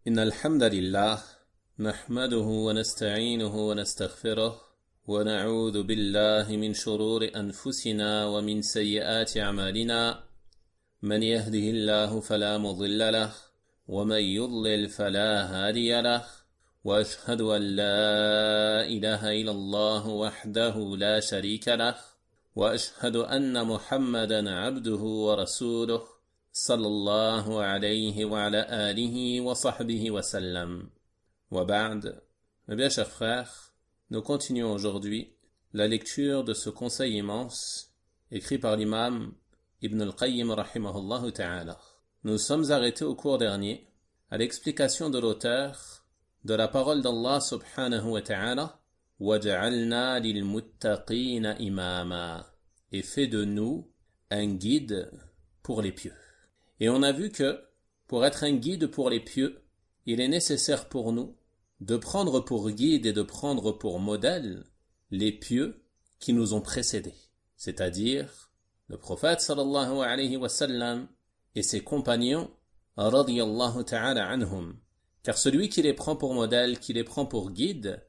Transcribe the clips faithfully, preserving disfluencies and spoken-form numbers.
إن الحمد لله نحمده ونستعينه ونستغفره ونعوذ بالله من شرور أنفسنا ومن سيئات أعمالنا من يهده الله فلا مضل له ومن يضلل فلا هادي له وأشهد أن لا إله إلا الله وحده لا شريك له وأشهد أن محمدا عبده ورسوله صلى الله عليه وعلى آله وصحبه وسلم. وبعد, mes bien chers frères, nous continuons aujourd'hui la lecture de ce conseil immense écrit par l'imam Ibn al-Qayyim rahimahullah ta'ala. Nous sommes arrêtés au cours dernier à l'explication de l'auteur de la parole d'Allah subhanahu wa ta'ala وَجَعَلْنَا لِلْمُتَّقِينَ إِمَامًا et fait de nous un guide pour les pieux. Et on a vu que, pour être un guide pour les pieux, il est nécessaire pour nous de prendre pour guide et de prendre pour modèle les pieux qui nous ont précédés, c'est-à-dire le prophète sallallahu alayhi wa sallam et ses compagnons radiyallahu ta'ala anhum. Car celui qui les prend pour modèle, qui les prend pour guide,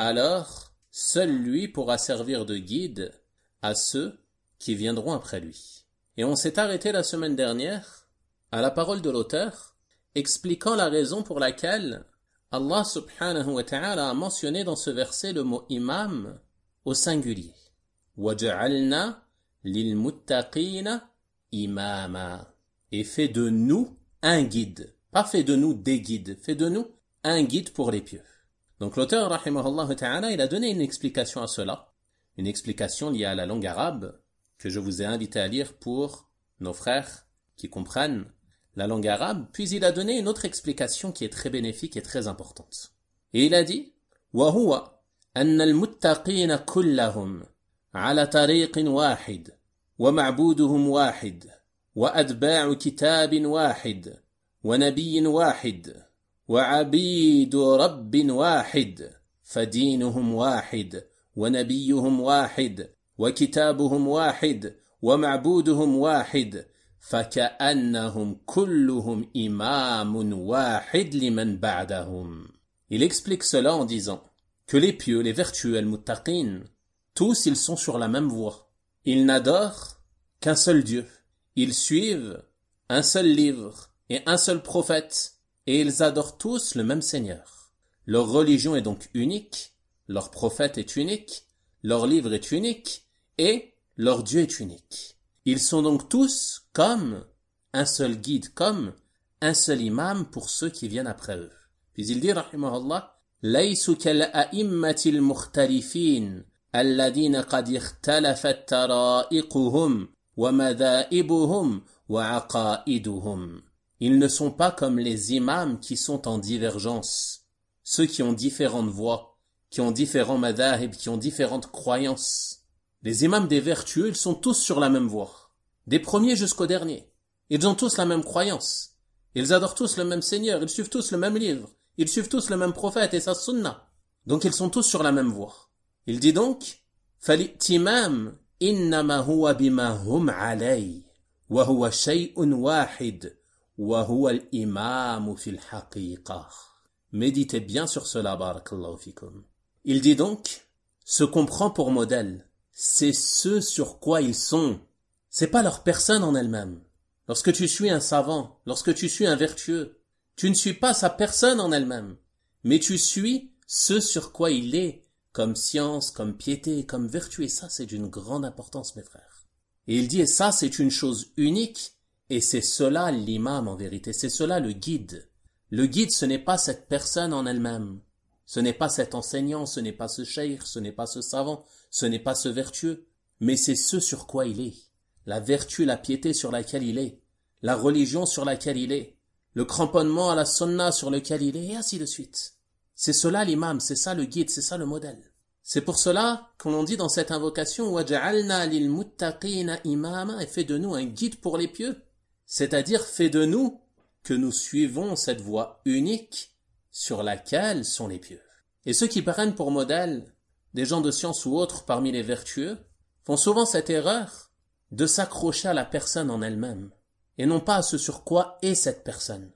alors seul lui pourra servir de guide à ceux qui viendront après lui. Et on s'est arrêté la semaine dernière à la parole de l'auteur, expliquant la raison pour laquelle Allah subhanahu wa ta'ala a mentionné dans ce verset le mot imam au singulier. وَجَعَلْنَا لِلْمُتَّقِينَ إِمَامًا et fait de nous un guide. Pas fait de nous des guides, fait de nous un guide pour les pieux. Donc l'auteur, rahimahullah ta'ala, il a donné une explication à cela, une explication liée à la langue arabe, que je vous ai invité à lire pour nos frères qui comprennent la langue arabe, puis il a donné une autre explication qui est très bénéfique et très importante. Et il a dit وَهُوَ أَنَّ الْمُتَّقِينَ كُلَّهُمْ عَلَى طَرِيقٍ وَاحِدٍ وَمَعْبُودُهُمْ وَاحِدٍ وَأَتْبَاعُ كِتَابٍ وَاحِدٍ وَنَبِيٍّ وَاحِدٍ وَعَبِيدُ رَبٍّ وَاحِدٍ فَدِينُهُمْ وَاحِدٍ وَنَبِيُّهُمْ وَاحِدٍ وَكِتَابُهُمْ وَاحِدٍ وَمَعْبُودُهُمْ وَاحِدٍ فَكَأَنَّهُمْ كُلُّهُمْ إِمَامٌ وَاحِدٌ لِمَنْ بَعْدَهُمْ. Il explique cela en disant que les pieux, les vertueux, al-muttaqin, tous ils sont sur la même voie. Ils n'adorent qu'un seul Dieu. Ils suivent un seul livre et un seul prophète, et ils adorent tous le même Seigneur. Leur religion est donc unique, leur prophète est unique, leur livre est unique, et leur Dieu est unique. Ils sont donc tous comme un seul guide, comme un seul imam pour ceux qui viennent après eux. Puis il dit, rahimahullah, لَيْسُ كَالْأَئِمَّةِ الْمُخْتَلِفِينَ الَّذِينَ قَدْ اخْتَلَفَتْ تَرَائِقُهُمْ وَمَذَائِبُهُمْ وَعَقَائِدُهُمْ. Ils ne sont pas comme les imams qui sont en divergence, ceux qui ont différentes voies, qui ont différents madhahib, qui ont différentes croyances. Les imams des vertueux, ils sont tous sur la même voie, des premiers jusqu'aux derniers. Ils ont tous la même croyance. Ils adorent tous le même Seigneur, ils suivent tous le même livre, ils suivent tous le même prophète et sa sunna. Donc ils sont tous sur la même voie. Il dit donc, فَالِئْتِمَامُ إِنَّمَا هُوَ بِمَا هُمْ عَلَيْهِ وَهُوَ شَيْءٌ وَاحِدٌ وَهُوَ الْإِمَامُ فِي الْحَقِيقَةِ. Méditez bien sur cela, barakallahu fikum. Il dit donc, ce qu'on prend pour modèle, c'est ce sur quoi ils sont. C'est pas leur personne en elle-même. Lorsque tu suis un savant, lorsque tu suis un vertueux, tu ne suis pas sa personne en elle-même, mais tu suis ce sur quoi il est, comme science, comme piété, comme vertu, et ça c'est d'une grande importance, mes frères. Et il dit, et ça c'est une chose unique, et c'est cela l'imam en vérité, c'est cela le guide. Le guide, ce n'est pas cette personne en elle-même. Ce n'est pas cet enseignant, ce n'est pas ce cheikh, ce n'est pas ce savant, ce n'est pas ce vertueux, mais c'est ce sur quoi il est. La vertu, la piété sur laquelle il est, la religion sur laquelle il est, le cramponnement à la sunna sur lequel il est, et ainsi de suite. C'est cela l'imam, c'est ça le guide, c'est ça le modèle. C'est pour cela qu'on dit dans cette invocation وَجَعَلْنَا لِلْمُتَّقِينَ إِمَامًا et fait de nous un guide pour les pieux. C'est-à-dire fait de nous que nous suivons cette voie unique sur laquelle sont les pieux. Et ceux qui prennent pour modèle des gens de science ou autres parmi les vertueux font souvent cette erreur de s'accrocher à la personne en elle-même et non pas à ce sur quoi est cette personne.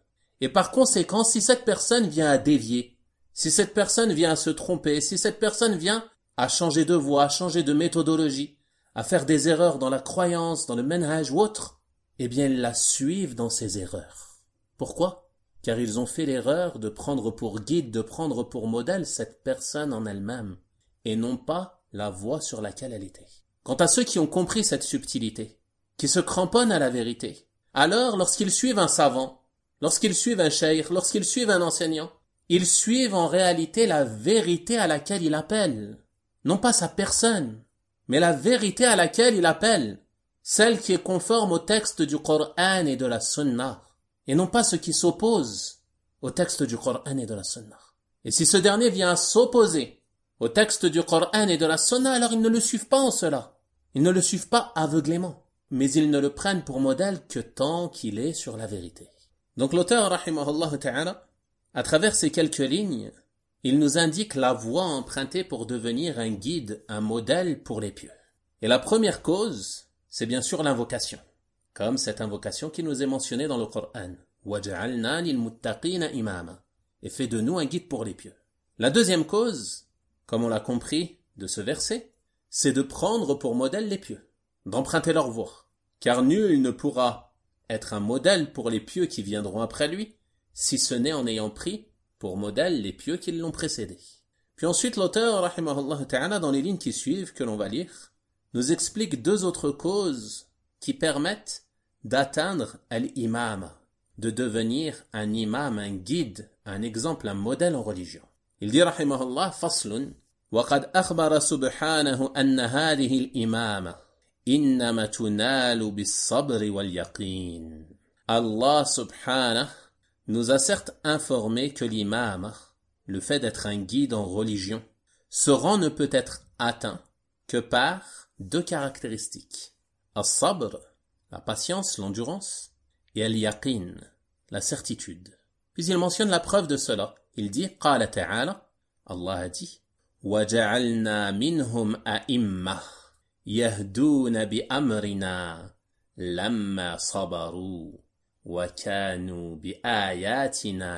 Et par conséquent, si cette personne vient à dévier, si cette personne vient à se tromper, si cette personne vient à changer de voie, à changer de méthodologie, à faire des erreurs dans la croyance, dans le manhaj ou autre, eh bien ils la suivent dans ses erreurs. Pourquoi? Car ils ont fait l'erreur de prendre pour guide, de prendre pour modèle cette personne en elle-même, et non pas la voie sur laquelle elle était. Quant à ceux qui ont compris cette subtilité, qui se cramponnent à la vérité, alors lorsqu'ils suivent un savant, lorsqu'ils suivent un cheikh, lorsqu'ils suivent un enseignant, ils suivent en réalité la vérité à laquelle il appelle, non pas sa personne, mais la vérité à laquelle il appelle, celle qui est conforme au texte du Coran et de la Sunna, et non pas ce qui s'oppose au texte du Coran et de la Sunna. Et si ce dernier vient à s'opposer au texte du Coran et de la Sunna, alors ils ne le suivent pas en cela. Ils ne le suivent pas aveuglément, mais ils ne le prennent pour modèle que tant qu'il est sur la vérité. Donc l'auteur, rahimahullah ta'ala, à travers ces quelques lignes, il nous indique la voie empruntée pour devenir un guide, un modèle pour les pieux. Et la première cause, c'est bien sûr l'invocation, comme cette invocation qui nous est mentionnée dans le Coran. وَجَعَلْنَا لِلْمُتَّقِينَ إِمَامًا, et fait de nous un guide pour les pieux. La deuxième cause, comme on l'a compris de ce verset, c'est de prendre pour modèle les pieux, d'emprunter leur voie, car nul ne pourra être un modèle pour les pieux qui viendront après lui, si ce n'est en ayant pris pour modèle les pieux qui l'ont précédé. Puis ensuite l'auteur, rahimahullah ta'ala, dans les lignes qui suivent, que l'on va lire, nous explique deux autres causes qui permettent d'atteindre al-imam, de devenir un imam, un guide, un exemple, un modèle en religion. Il dit, rahimahullah, faslun, وَقَدْ أَخْبَرَ سُبْحَانَهُ أَنَّ هَذِهِ الْإِمَامَةِ إِنَّمَا تُنَالُ بِالصَّبْرِ وَالْيَقِينِ. Allah subhanahu nous a certes informé que l'imam, le fait d'être un guide en religion, ce rang ne peut être atteint que par deux caractéristiques. As-sabr, la patience, l'endurance, et al-yaqin, la certitude. Puis il mentionne la preuve de cela. Il dit, قال تعالى, Allah a dit, وَجَعَلْنَا مِنْهُمْ أَئِمَّةً يَهْدُونَ بِأَمْرِنَا لَمَّا صَبَرُوا وَكَانُوا بِآيَاتِنَا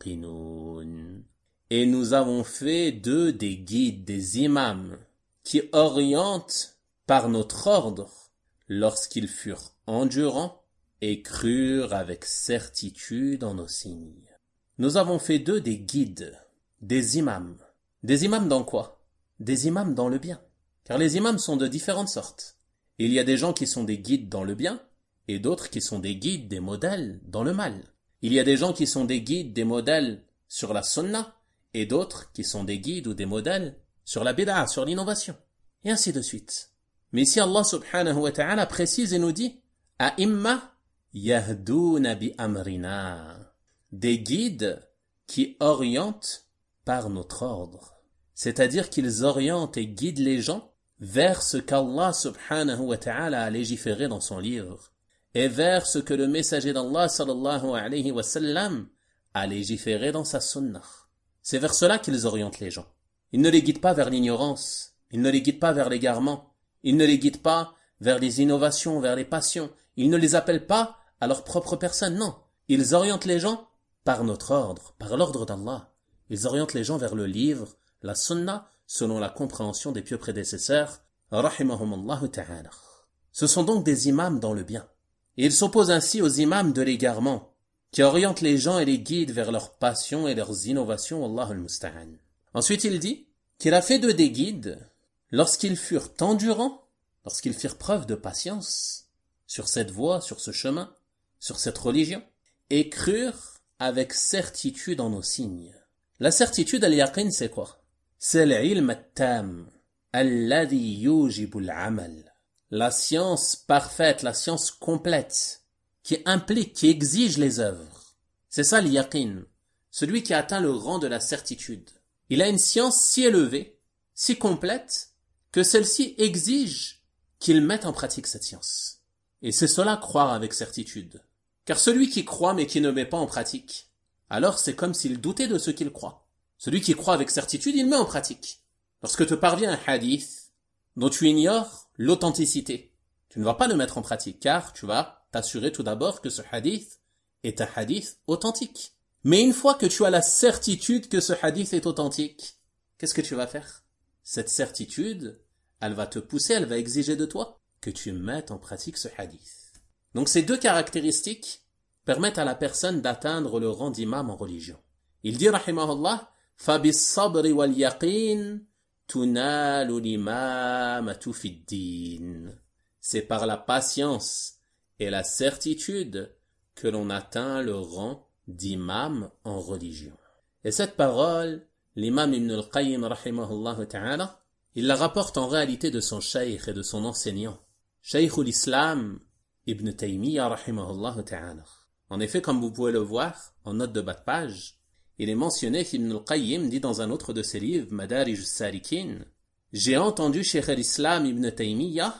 يُوقِنُونَ. Et nous avons fait d'eux des guides, des imams, qui orientent par notre ordre lorsqu'ils furent endurants et crurent avec certitude en nos signes. Nous avons fait d'eux des guides, des imams. Des imams dans quoi? Des imams dans le bien. Car les imams sont de différentes sortes. Il y a des gens qui sont des guides dans le bien, et d'autres qui sont des guides, des modèles dans le mal. Il y a des gens qui sont des guides, des modèles sur la sunna, et d'autres qui sont des guides ou des modèles sur la bid'a, sur l'innovation. Et ainsi de suite. Mais ici Allah subhanahu wa ta'ala précise et nous dit, A'imma yahduna bi amrina. Des guides qui orientent par notre ordre. C'est-à-dire qu'ils orientent et guident les gens vers ce qu'Allah subhanahu wa ta'ala a légiféré dans son livre et vers ce que le messager d'Allah sallallahu alayhi wa sallam a légiféré dans sa sunnah. C'est vers cela qu'ils orientent les gens. Ils ne les guident pas vers l'ignorance, ils ne les guident pas vers l'égarement, ils ne les guident pas vers les innovations, vers les passions, ils ne les appellent pas à leur propre personne, non. Ils orientent les gens par notre ordre, par l'ordre d'Allah. Ils orientent les gens vers le livre, la sunna, selon la compréhension des pieux prédécesseurs, rahimahumallahu ta'ala. Ce sont donc des imams dans le bien. Et ils s'opposent ainsi aux imams de l'égarement, qui orientent les gens et les guident vers leurs passions et leurs innovations, Wallahu al-musta'an. Ensuite il dit qu'il a fait d'eux des guides lorsqu'ils furent endurants, lorsqu'ils firent preuve de patience sur cette voie, sur ce chemin, sur cette religion, et crurent avec certitude en nos signes. La certitude, al-yaqin, c'est quoi? C'est l'ilm at-tam, alladhi yujibu al-amal. La science parfaite, la science complète, qui implique, qui exige les œuvres. C'est ça l'yaqin, celui qui a atteint le rang de la certitude. Il a une science si élevée, si complète, que celle-ci exige qu'il mette en pratique cette science. Et c'est cela croire avec certitude. Car celui qui croit mais qui ne met pas en pratique, alors c'est comme s'il doutait de ce qu'il croit. Celui qui croit avec certitude, il met en pratique. Lorsque te parvient un hadith dont tu ignores l'authenticité, tu ne vas pas le mettre en pratique, car tu vas t'assurer tout d'abord que ce hadith est un hadith authentique. Mais une fois que tu as la certitude que ce hadith est authentique, qu'est-ce que tu vas faire? Cette certitude, elle va te pousser, elle va exiger de toi que tu mettes en pratique ce hadith. Donc ces deux caractéristiques permettent à la personne d'atteindre le rang d'imam en religion. Il dit, rahimahullah, فَبِالصَّبْرِ وَالْيَقِينِ تُنَالُ الْإِمَامَةُ فِي الدِّينِ. C'est par la patience et la certitude que l'on atteint le rang d'imam en religion. Et cette parole, l'imam Ibn al-Qayyim, rahimahullah ta'ala, il la rapporte en réalité de son cheikh et de son enseignant, Cheikh l'Islam Ibn Taymiyyah, rahimahullah ta'ala. En effet, comme vous pouvez le voir, en note de bas de page, il est mentionné qu'Ibn al-Qayyim dit dans un autre de ses livres, Madarij al-Salikin, j'ai entendu Cheikh l'Islam Ibn Taymiyyah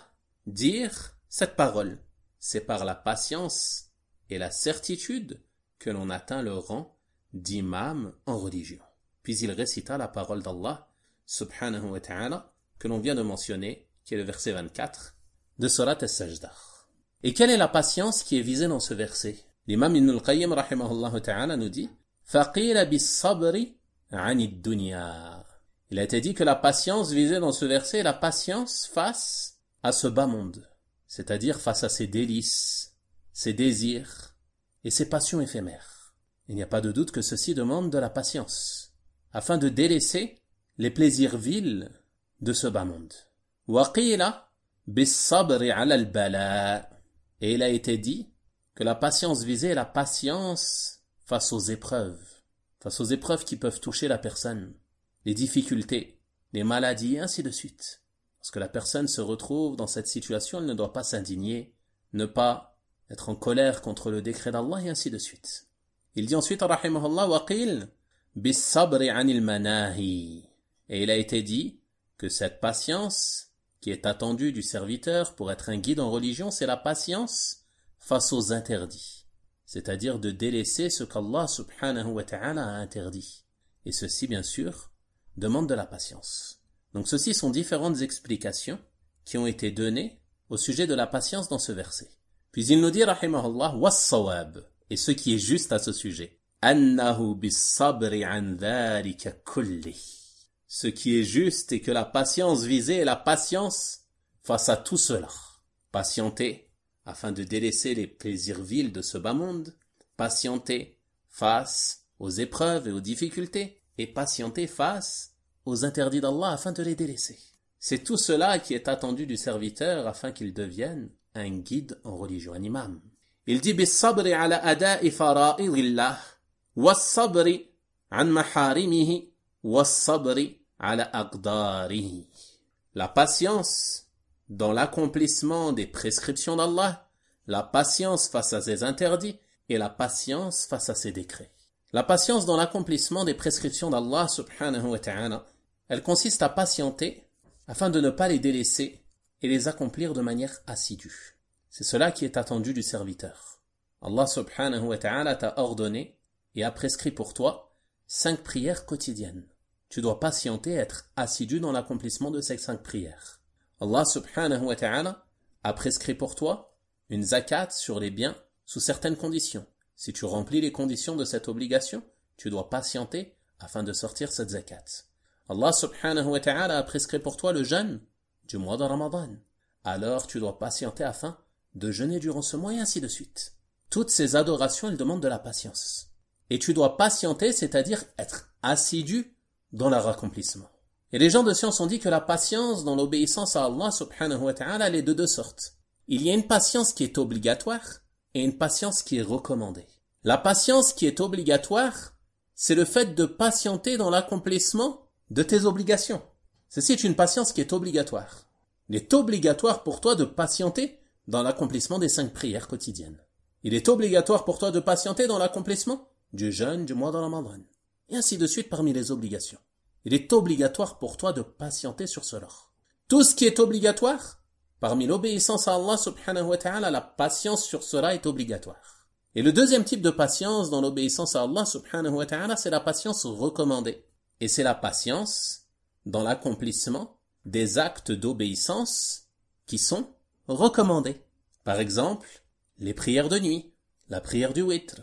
dire cette parole. C'est par la patience et la certitude que l'on atteint le rang d'imam en religion. Puis il récita la parole d'Allah, subhanahu wa ta'ala, que l'on vient de mentionner, qui est le verset vingt-quatre de Surat As-Sajdah. Et quelle est la patience qui est visée dans ce verset? L'imam Ibn al-Qayyim, rahimahullah ta'ala, nous dit فَقِيلَ بِالصَّبْرِ عَنِ الدُّنْيَا. Il a été dit que la patience visée dans ce verset est la patience face à ce bas monde, c'est-à-dire face à ses délices, ses désirs et ses passions éphémères. Il n'y a pas de doute que ceci demande de la patience, afin de délaisser les plaisirs vils de ce bas monde. وَقِيلَ بِالصَّبْرِ عَلَى الْبَلَاءِ. Et il a été dit que la patience visée est la patience face aux épreuves, face aux épreuves qui peuvent toucher la personne, les difficultés, les maladies et ainsi de suite. Lorsque la personne se retrouve dans cette situation, elle ne doit pas s'indigner, ne pas être en colère contre le décret d'Allah et ainsi de suite. Il dit ensuite, rahimahullah, waqil bis-sabri anil manahi. Et il a été dit que cette patience qui est attendue du serviteur pour être un guide en religion, c'est la patience face aux interdits, c'est-à-dire de délaisser ce qu'Allah subhanahu wa ta'ala a interdit. Et ceci, bien sûr, demande de la patience. Donc ceci sont différentes explications qui ont été données au sujet de la patience dans ce verset. Puis il nous dit, rahimahullah, was-sawab, et ce qui est juste à ce sujet, annahu bis-sabri an dhalika kulli. Ce qui est juste est que la patience visée est la patience face à tout cela. Patienter afin de délaisser les plaisirs vils de ce bas monde, patienter face aux épreuves et aux difficultés, et patienter face aux interdits d'Allah afin de les délaisser. C'est tout cela qui est attendu du serviteur afin qu'il devienne un guide en religion, un imam. Il dit bis-sabri ala ada'i fara'idillah, was-sabri an maharimihi, was-sabri ala aqdarihi. La patience dans l'accomplissement des prescriptions d'Allah, la patience face à ses interdits et la patience face à ses décrets. La patience dans l'accomplissement des prescriptions d'Allah subhanahu wa ta'ala, elle consiste à patienter afin de ne pas les délaisser et les accomplir de manière assidue. C'est cela qui est attendu du serviteur. Allah subhanahu wa ta'ala t'a ordonné et a prescrit pour toi cinq prières quotidiennes. Tu dois patienter et être assidu dans l'accomplissement de ces cinq prières. Allah subhanahu wa ta'ala a prescrit pour toi une zakat sur les biens sous certaines conditions. Si tu remplis les conditions de cette obligation, tu dois patienter afin de sortir cette zakat. Allah subhanahu wa ta'ala a prescrit pour toi le jeûne du mois de Ramadan. Alors tu dois patienter afin de jeûner durant ce mois et ainsi de suite. Toutes ces adorations, elles demandent de la patience. Et tu dois patienter, c'est-à-dire être assidu dans leur accomplissement. Et les gens de science ont dit que la patience dans l'obéissance à Allah subhanahu wa ta'ala, elle est de deux sortes. Il y a une patience qui est obligatoire et une patience qui est recommandée. La patience qui est obligatoire, c'est le fait de patienter dans l'accomplissement de tes obligations. Ceci est une patience qui est obligatoire. Il est obligatoire pour toi de patienter dans l'accomplissement des cinq prières quotidiennes. Il est obligatoire pour toi de patienter dans l'accomplissement du jeûne du mois de Ramadan. Et ainsi de suite parmi les obligations. Il est obligatoire pour toi de patienter sur cela. Tout ce qui est obligatoire, parmi l'obéissance à Allah subhanahu wa ta'ala, la patience sur cela est obligatoire. Et le deuxième type de patience dans l'obéissance à Allah subhanahu wa ta'ala, c'est la patience recommandée. Et c'est la patience dans l'accomplissement des actes d'obéissance qui sont recommandés. Par exemple, les prières de nuit, la prière du witr,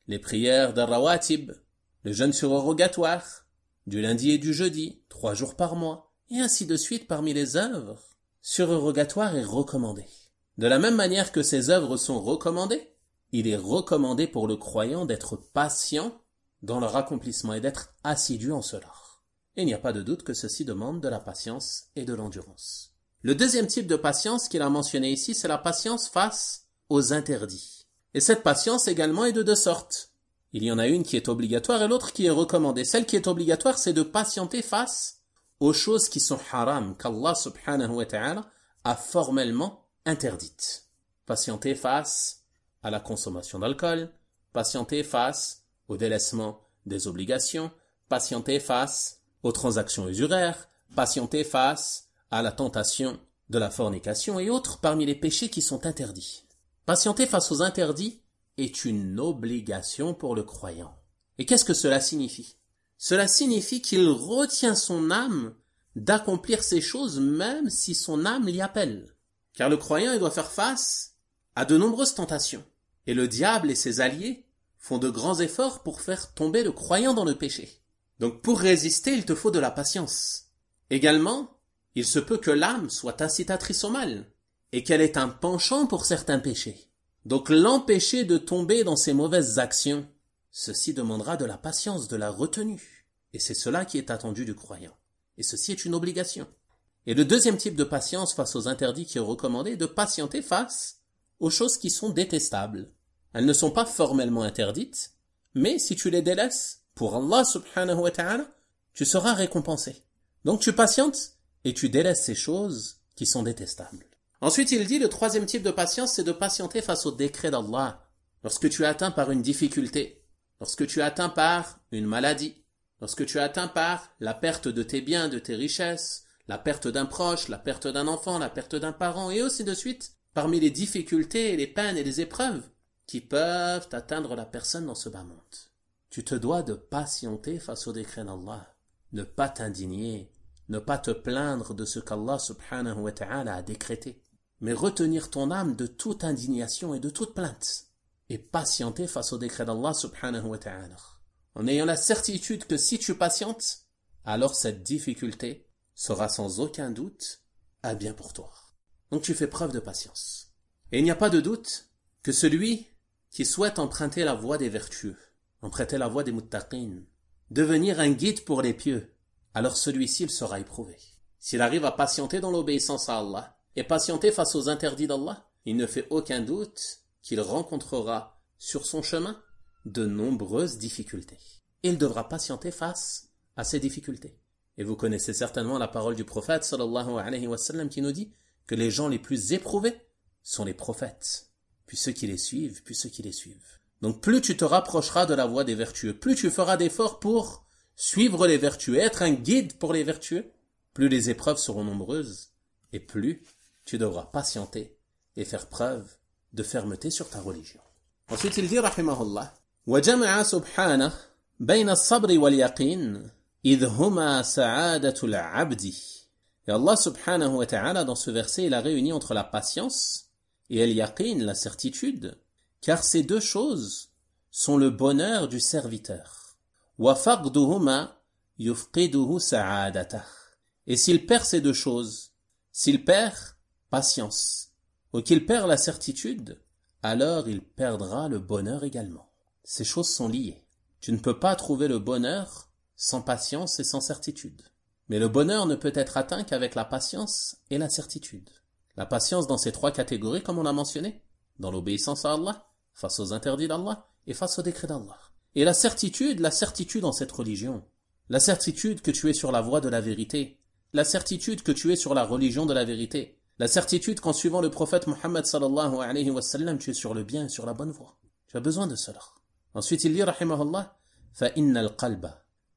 les prières d'Ar-Rawatib, le jeûne surrogatoire, du lundi et du jeudi, trois jours par mois, et ainsi de suite parmi les œuvres surrogatoires et recommandées. De la même manière que ces œuvres sont recommandées, il est recommandé pour le croyant d'être patient dans leur accomplissement et d'être assidu en cela. Et il n'y a pas de doute que ceci demande de la patience et de l'endurance. Le deuxième type de patience qu'il a mentionné ici, c'est la patience face aux interdits. Et cette patience également est de deux sortes. Il y en a une qui est obligatoire et l'autre qui est recommandée. Celle qui est obligatoire, c'est de patienter face aux choses qui sont haram, qu'Allah subhanahu wa ta'ala a formellement interdites. Patienter face à la consommation d'alcool, patienter face au délaissement des obligations, patienter face aux transactions usuraires, patienter face à la tentation de la fornication et autres parmi les péchés qui sont interdits. Patienter face aux interdits est une obligation pour le croyant. Et qu'est-ce que cela signifie? Cela signifie qu'il retient son âme d'accomplir ces choses même si son âme l'y appelle. Car le croyant, il doit faire face à de nombreuses tentations. Et le diable et ses alliés font de grands efforts pour faire tomber le croyant dans le péché. Donc pour résister, il te faut de la patience. Également, il se peut que l'âme soit incitatrice au mal et qu'elle ait un penchant pour certains péchés. Donc l'empêcher de tomber dans ces mauvaises actions, ceci demandera de la patience, de la retenue. Et c'est cela qui est attendu du croyant. Et ceci est une obligation. Et le deuxième type de patience face aux interdits qui est recommandé est de patienter face aux choses qui sont détestables. Elles ne sont pas formellement interdites, mais si tu les délaisses, pour Allah subhanahu wa ta'ala, tu seras récompensé. Donc tu patientes et tu délaisses ces choses qui sont détestables. Ensuite, il dit, le troisième type de patience, c'est de patienter face au décret d'Allah. Lorsque tu es atteint par une difficulté, lorsque tu es atteint par une maladie, lorsque tu es atteint par la perte de tes biens, de tes richesses, la perte d'un proche, la perte d'un enfant, la perte d'un parent, et ainsi de suite, parmi les difficultés, les peines et les épreuves qui peuvent atteindre la personne dans ce bas monde. Tu te dois de patienter face au décret d'Allah, ne pas t'indigner, ne pas te plaindre de ce qu'Allah subhanahu wa ta'ala a décrété, mais retenir ton âme de toute indignation et de toute plainte, et patienter face au décret d'Allah subhanahu wa ta'ala, en ayant la certitude que si tu patientes, alors cette difficulté sera sans aucun doute un bien pour toi. Donc tu fais preuve de patience. Et il n'y a pas de doute que celui qui souhaite emprunter la voie des vertueux, emprunter la voie des muttaqin, devenir un guide pour les pieux, alors celui-ci il sera éprouvé. S'il arrive à patienter dans l'obéissance à Allah et patienter face aux interdits d'Allah, il ne fait aucun doute qu'il rencontrera sur son chemin de nombreuses difficultés. Et il devra patienter face à ces difficultés. Et vous connaissez certainement la parole du prophète sallallahu alayhi wa sallam qui nous dit que les gens les plus éprouvés sont les prophètes, puis ceux qui les suivent, puis ceux qui les suivent. Donc plus tu te rapprocheras de la voie des vertueux, plus tu feras d'efforts pour suivre les vertueux, être un guide pour les vertueux, plus les épreuves seront nombreuses, et plus tu devras patienter et faire preuve de fermeté sur ta religion. Ensuite il dit, rahimahullah, وَجَمَعَ سُبْحَانَهُ بَيْنَ الصَّبْرِ وَالْيَقِينِ إِذْ هُمَا سَعَادَةُ الْعَبْدِ. Et Allah subhanahu wa ta'ala, dans ce verset, il a réuni entre la patience et al-yaqin, la certitude, car ces deux choses sont le bonheur du serviteur. وَفَقْدُهُمَا يُفْقِدُهُ سَعَادَتَهُ. Et s'il perd ces deux choses, s'il perd patience, ou qu'il perd la certitude, alors il perdra le bonheur également. Ces choses sont liées. Tu ne peux pas trouver le bonheur sans patience et sans certitude. Mais le bonheur ne peut être atteint qu'avec la patience et la certitude. La patience dans ces trois catégories, comme on a mentionné, dans l'obéissance à Allah, face aux interdits d'Allah et face aux décrets d'Allah. Et la certitude, la certitude en cette religion, la certitude que tu es sur la voie de la vérité, la certitude que tu es sur la religion de la vérité, la certitude qu'en suivant le prophète Muhammad sallallahu alayhi wa sallam, tu es sur le bien et sur la bonne voie. Tu as besoin de cela. Ensuite il dit, rahimahullah, فَإِنَّ الْقَلْبَ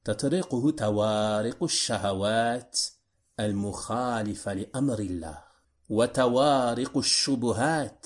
تطرقه توارق الشهوات المخالفة لأمر الله وتوارق الشبهات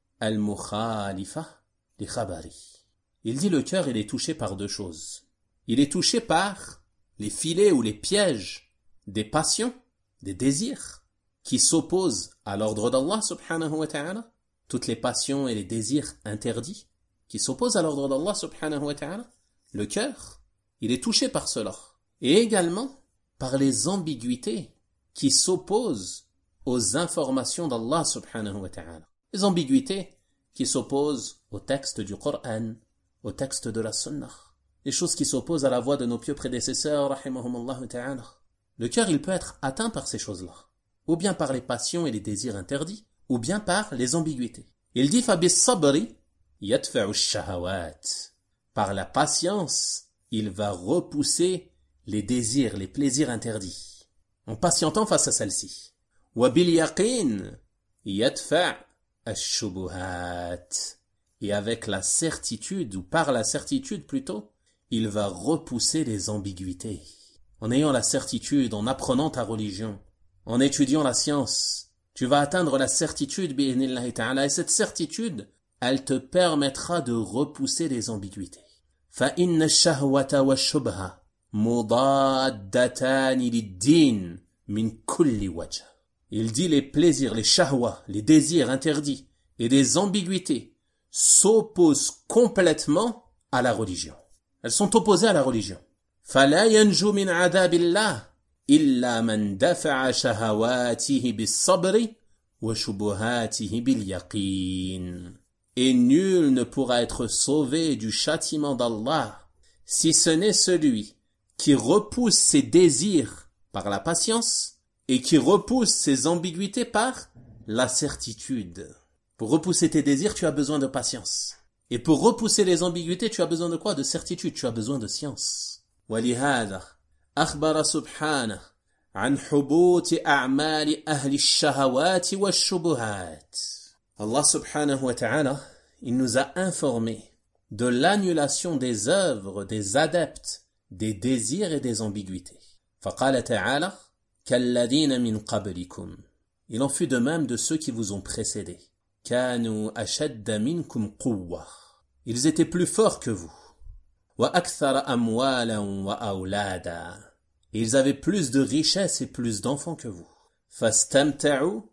المخالفة لخبره. Il dit le cœur il est touché par deux choses. Il est touché par les filets ou les pièges des passions, des désirs qui s'opposent à l'ordre d'Allah subhanahu wa ta'ala, toutes les passions et les désirs interdits qui s'opposent à l'ordre d'Allah subhanahu wa ta'ala, le cœur, il est touché par cela. Et également par les ambiguïtés qui s'opposent aux informations d'Allah subhanahu wa ta'ala. Les ambiguïtés qui s'opposent au texte du Coran, au texte de la Sunnah. Les choses qui s'opposent à la voie de nos pieux prédécesseurs, rahimahumullah ta'ala. Le cœur, il peut être atteint par ces choses-là. Ou bien par les passions et les désirs interdits, ou bien par les ambiguïtés. Il dit, فَبِالصَّبْرِ يَدْفَعُ الشَّهَوَاتِ. Par la patience, il va repousser les désirs, les plaisirs interdits. En patientant face à celle-ci. وَبِالْيَقِينِ يَدْفَعُ الشُّبُهَاتِ. Et avec la certitude, ou par la certitude plutôt, il va repousser les ambiguïtés. En ayant la certitude, en apprenant ta religion, en étudiant la science, tu vas atteindre la certitude, bi'idhnillahi ta'ala, et cette certitude, elle te permettra de repousser les ambiguïtés. فَإِنَّ الشَّهْوَةَ وَالشُّبْهَةَ مُضَادَّتَانِ لِلدِّينِ مِنْ كُلِّ وَجْهٍ. Il dit les plaisirs, les shahwa, les désirs interdits et les ambiguïtés s'opposent complètement à la religion. Elles sont opposées à la religion. فَلَا يَنْجُو مِنْ عَذَابِ اللَّهِ إِلَّا مَنْ دَفَعَ شَهَوَاتِهِ بِالصَّبْرِ وَشُبُهَاتِهِ بِالْيَقِينِ. Et nul ne pourra être sauvé du châtiment d'Allah si ce n'est celui qui repousse ses désirs par la patience et qui repousse ses ambiguïtés par la certitude. Pour repousser tes désirs, tu as besoin de patience. Et pour repousser les ambiguïtés, tu as besoin de quoi? De certitude, tu as besoin de science. وَلِهَذَا أخبر سبحانه عن حبوط أعمال أهل الشهوات والشبهات. Allah subhanahu wa ta'ala, il nous a informé de l'annulation des œuvres des adeptes des désirs et des ambiguïtés. فقال تعالى كالذين من قبلكم. Il en fut de même de ceux qui vous ont précédés. كانوا أشد منكم قوة. Ils étaient plus forts que vous. وأكثر أموالا وأولادا. Et ils avaient plus de richesses et plus d'enfants que vous. فاستمتعوا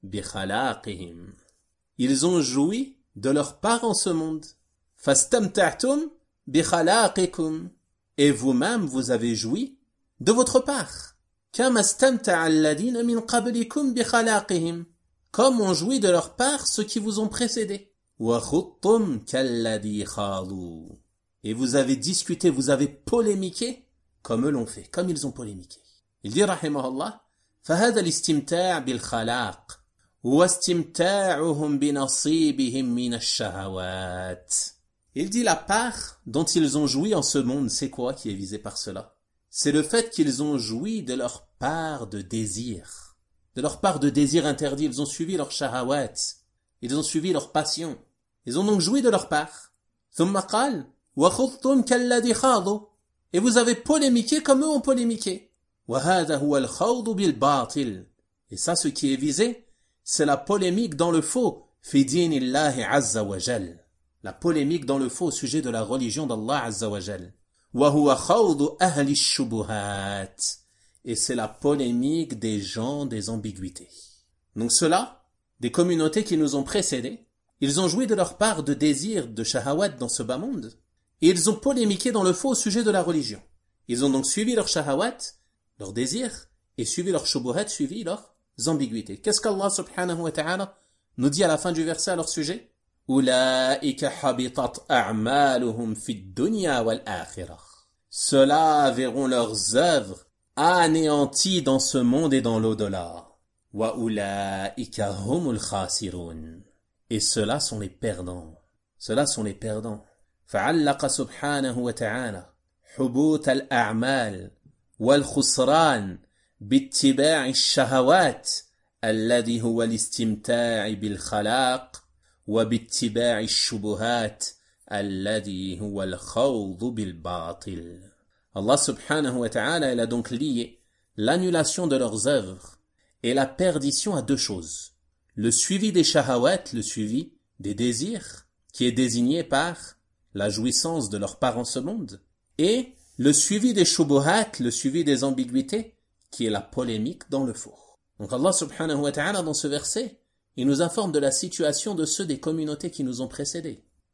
بخلاقهم. Ils ont joui de leur part en ce monde. فاستمتعتم بخلاقكم. Et vous-même vous avez joui de votre part. كما استمتع الذين من قبلكم بخلاقهم. Comme ont joui de leur part ceux qui vous ont précédés. وخضتم كالذي خاضوا. Et vous avez discuté, vous avez polémiqué comme eux l'ont fait, comme ils ont polémiqué. Il dit rahimahullah, فهذا الاستمتاع بالخلاق هو استمتاعهم بنصيبهم من الشهوات. Il dit la part dont ils ont joui en ce monde, c'est quoi qui est visé par cela? C'est le fait qu'ils ont joui de leur part de désir, de leur part de désir interdit. Ils ont suivi leur shahawat, ils ont suivi leur passion. Ils ont donc joui de leur part. ثم قال وخضتم كالذي خاضوا. Et vous avez polémiqué comme eux ont polémiqué. وهذا هو الخوض بالباطل. Et ça, ce qui est visé, c'est la polémique dans le faux. في دين الله عز وجل. La polémique dans le faux au sujet de la religion d'Allah Azza wa Jal. وَهُوَ خَوْضُ أَهْلِ الشُّبُهَاتِ. Et c'est la polémique des gens des ambiguïtés. Donc ceux-là, des communautés qui nous ont précédés, ils ont joui de leur part de désir, de shahawat dans ce bas monde, et ils ont polémiqué dans le faux au sujet de la religion. Ils ont donc suivi leur shahawat, leurs désirs, et suivi leur shubuhat, suivi leurs ambiguïtés. Qu'est-ce qu'Allah subhanahu wa ta'ala nous dit à la fin du verset à leur sujet? أولئك حبطت أعمالهم في الدنيا والآخرة. Ceux-là verront leurs œuvres anéanties dans ce monde et dans l'au-delà. وأولئك هم الخاسرون. Et ceux-là sont les perdants. Ceux-là sont les perdants. فعلق سبحانه وتعالى حبوط الأعمال والخسران باتباع الشهوات الذي هو الاستمتاع بالخلاق وباتباع الشبهات الذي هو الخوض بالباطل. Allah subhanahu wa ta'ala, il a donc lié l'annulation de leurs œuvres et la perdition à deux choses. Le suivi des shahawat, le suivi des désirs, qui est désigné par la jouissance de leur part en ce monde, et le suivi des shubuhat, le suivi des ambiguïtés, qui est la polémique dans le faux. Donc Allah subhanahu wa ta'ala, dans ce verset, il nous informe de la situation de ceux des communautés qui nous ont précédés.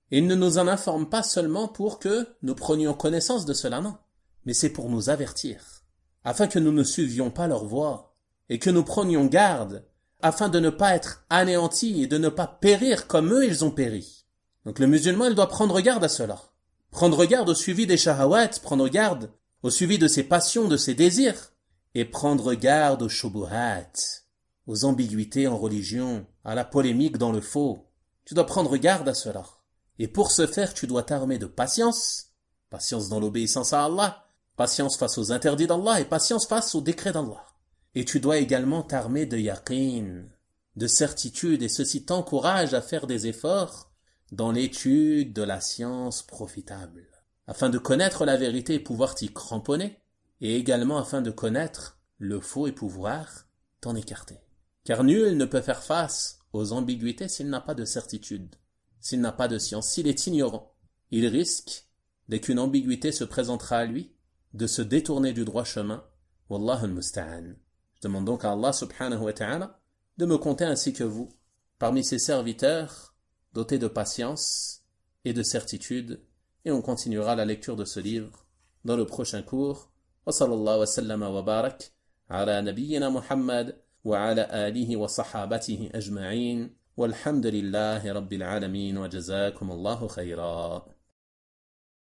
Et il ne nous en informe pas seulement pour que nous prenions connaissance de cela, non, mais c'est pour nous avertir, afin que nous ne suivions pas leur voie, et que nous prenions garde, afin de ne pas être anéantis et de ne pas périr comme eux ils ont péri. Donc le musulman, il doit prendre garde à cela. Prendre garde au suivi des shahawat, prendre garde au suivi de ses passions, de ses désirs, et prendre garde aux shubuhat, aux ambiguïtés en religion, à la polémique dans le faux. Tu dois prendre garde à cela. Et pour ce faire, tu dois t'armer de patience, patience dans l'obéissance à Allah, patience face aux interdits d'Allah et patience face aux décrets d'Allah. Et tu dois également t'armer de yaqin, de certitude, et ceci t'encourage à faire des efforts dans l'étude de la science profitable, afin de connaître la vérité et pouvoir t'y cramponner, et également afin de connaître le faux et pouvoir t'en écarter. Car nul ne peut faire face aux ambiguïtés s'il n'a pas de certitude, s'il n'a pas de science, s'il est ignorant. Il risque, dès qu'une ambiguïté se présentera à lui, de se détourner du droit chemin. Wallahu al-musta'an. Je demande donc à Allah subhanahu wa ta'ala de me compter ainsi que vous parmi ses serviteurs dotés de patience et de certitude, et on continuera la lecture de ce livre dans le prochain cours. Wa sallallahu wa sallama wa barak ala nabiyyina Muhammad wa ala alihi wa sahabatihi ajma'in walhamdulillahi rabbil alamin wa jazakum Allahu khayra.